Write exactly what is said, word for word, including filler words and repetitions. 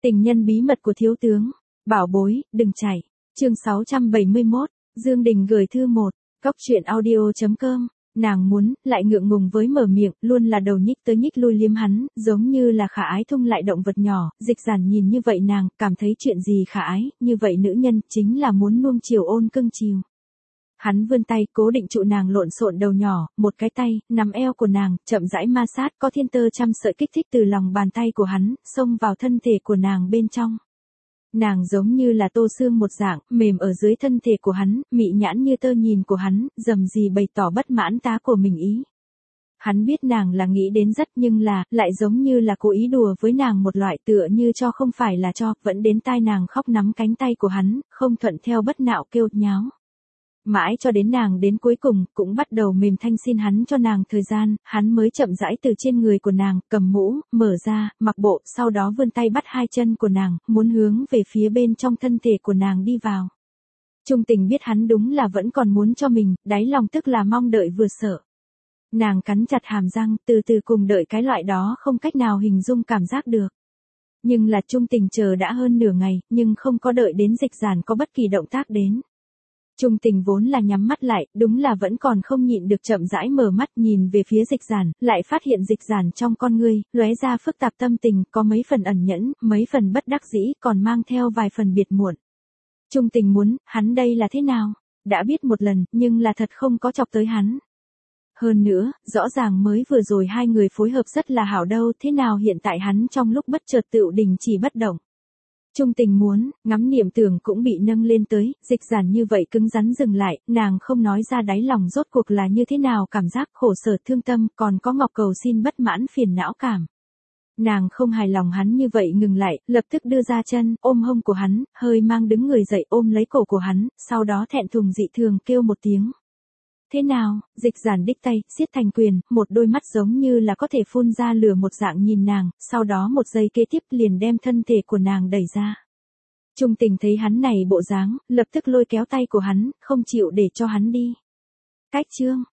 Tình nhân bí mật của thiếu tướng. Bảo bối, đừng chạy. Chương sáu trăm bảy mươi mốt, Dương Đình gửi thư một. Cóc truyện audio chấm com. Nàng muốn, lại ngượng ngùng với mở miệng, luôn là đầu nhích tới nhích lui liếm hắn, giống như là khả ái thung lại động vật nhỏ. Dịch giản nhìn như vậy nàng, cảm thấy chuyện gì khả ái, như vậy nữ nhân, chính là muốn nuông chiều ôn cưng chiều. Hắn vươn tay, cố định trụ nàng lộn xộn đầu nhỏ, một cái tay, nắm eo của nàng, chậm rãi ma sát, có thiên tơ trăm sợi kích thích từ lòng bàn tay của hắn, xông vào thân thể của nàng bên trong. Nàng giống như là tô xương một dạng, mềm ở dưới thân thể của hắn, mị nhãn như tơ nhìn của hắn, dầm gì bày tỏ bất mãn tá của mình ý. Hắn biết nàng là nghĩ đến rất nhưng là, lại giống như là cố ý đùa với nàng một loại tựa như cho không phải là cho, vẫn đến tai nàng khóc nắm cánh tay của hắn, không thuận theo bất nạo kêu nháo. Mãi cho đến nàng đến cuối cùng, cũng bắt đầu mềm thanh xin hắn cho nàng thời gian, hắn mới chậm rãi từ trên người của nàng, cầm mũ, mở ra, mặc bộ, sau đó vươn tay bắt hai chân của nàng, muốn hướng về phía bên trong thân thể của nàng đi vào. Trung Tình biết hắn đúng là vẫn còn muốn cho mình, đáy lòng tức là mong đợi vừa sợ. Nàng cắn chặt hàm răng, từ từ cùng đợi cái loại đó không cách nào hình dung cảm giác được. Nhưng là Trung Tình chờ đã hơn nửa ngày, nhưng không có đợi đến Dịch Giản có bất kỳ động tác đến. Trung Tình vốn là nhắm mắt lại, đúng là vẫn còn không nhịn được chậm rãi mở mắt nhìn về phía Dịch Giản, lại phát hiện Dịch Giản trong con ngươi, lóe ra phức tạp tâm tình, có mấy phần ẩn nhẫn, mấy phần bất đắc dĩ, còn mang theo vài phần biệt muộn. Trung Tình muốn, hắn đây là thế nào? Đã biết một lần, nhưng là thật không có chọc tới hắn. Hơn nữa, rõ ràng mới vừa rồi hai người phối hợp rất là hảo đâu, thế nào hiện tại hắn trong lúc bất chợt tựu đình chỉ bất động. Trung Tình muốn, ngắm niệm tưởng cũng bị nâng lên tới, Dịch Giản như vậy cứng rắn dừng lại, nàng không nói ra đáy lòng rốt cuộc là như thế nào cảm giác khổ sở thương tâm, còn có ngọc cầu xin bất mãn phiền não cảm. Nàng không hài lòng hắn như vậy ngừng lại, lập tức đưa ra chân, ôm hông của hắn, hơi mang đứng người dậy ôm lấy cổ của hắn, sau đó thẹn thùng dị thường kêu một tiếng. Thế nào? Dịch Giản đích tay, siết thành quyền, một đôi mắt giống như là có thể phun ra lửa một dạng nhìn nàng, sau đó một giây kế tiếp liền đem thân thể của nàng đẩy ra. Trung Tình thấy hắn này bộ dáng, lập tức lôi kéo tay của hắn, không chịu để cho hắn đi. Cách chương,